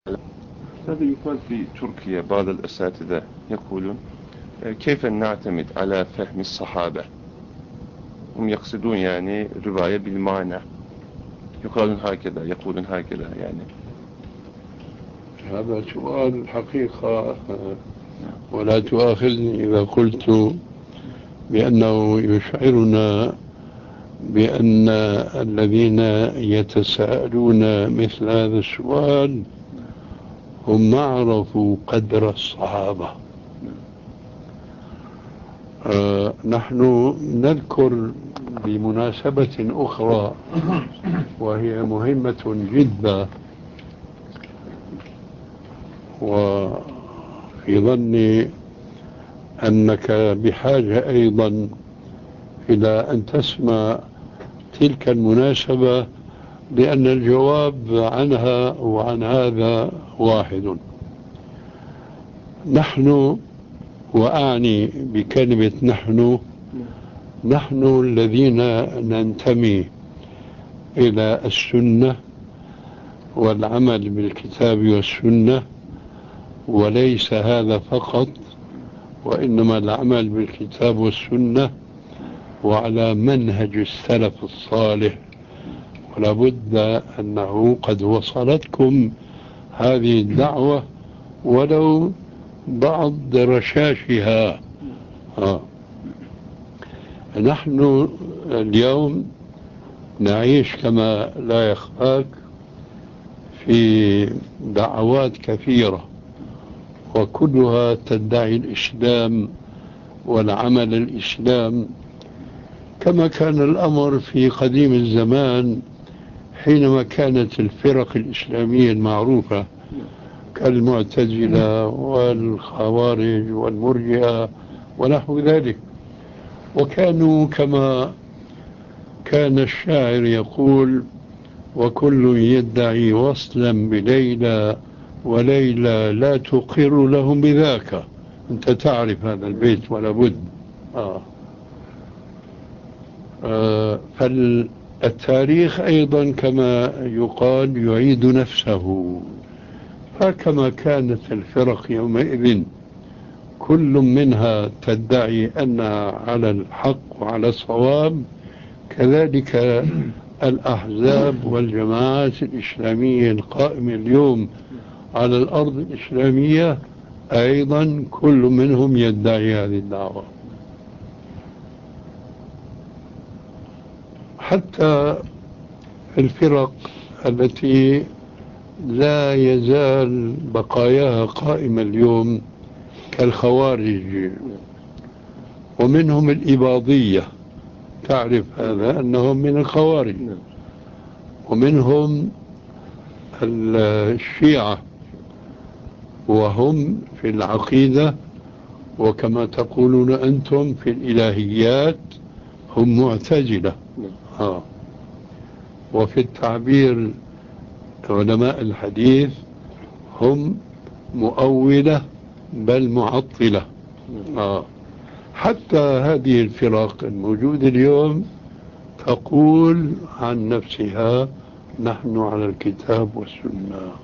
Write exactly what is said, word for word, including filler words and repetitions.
هذا يقال في تركيا بعض الأساتذة يقولون كيف نعتمد على فهم الصحابة؟ هم يقصدون يعني رواية بالمعنى، يقولون هكذا يقولون هكذا يعني. هذا سؤال حقيقة، ولا تؤاخذني إذا قلت بأنه يشعرنا بأن الذين يتساءلون مثل هذا السؤال هم ما عرفوا قدر الصحابة. آه نحن نذكر بمناسبة أخرى وهي مهمة جدا، وفي ظني أنك بحاجة أيضا إلى أن تسمع تلك المناسبة، لأن الجواب عنها وعن هذا واحد. نحن، وأعني بكلمة نحن، نحن الذين ننتمي إلى السنة والعمل بالكتاب والسنة، وليس هذا فقط، وإنما العمل بالكتاب والسنة وعلى منهج السلف الصالح. ولا بد أنه قد وصلتكم هذه الدعوة ولو بعض رشاشها. آه. نحن اليوم نعيش كما لا يخفاك في دعوات كثيرة، وكلها تدعي الإسلام والعمل الإسلام، كما كان الأمر في قديم الزمان حينما كانت الفرق الإسلامية المعروفة كالمعتزلة والخوارج والمرجئة ونحو ذلك، وكانوا كما كان الشاعر يقول: وكل يدعي وصلا بليلى وليلى لا تقر لهم بذاك. أنت تعرف هذا البيت ولا بد. آه. آه فالتاريخ أيضا كما يقال يعيد نفسه، فكما كانت الفرق يومئذ كل منها تدعي أنها على الحق وعلى الصواب، كذلك الأحزاب والجماعات الإسلامية القائمة اليوم على الأرض الإسلامية أيضا كل منهم يدعي هذه الدعوة. حتى الفرق التي لا يزال بقاياها قائمة اليوم كالخوارج، ومنهم الإباضية، تعرف هذا أنهم من الخوارج، ومنهم الشيعة وهم في العقيدة، وكما تقولون أنتم في الإلهيات هم معتزلة. آه. وفي التعبير علماء الحديث هم مؤولة بل معطلة. آه. حتى هذه الفرق الموجودة اليوم تقول عن نفسها: نحن على الكتاب والسنة.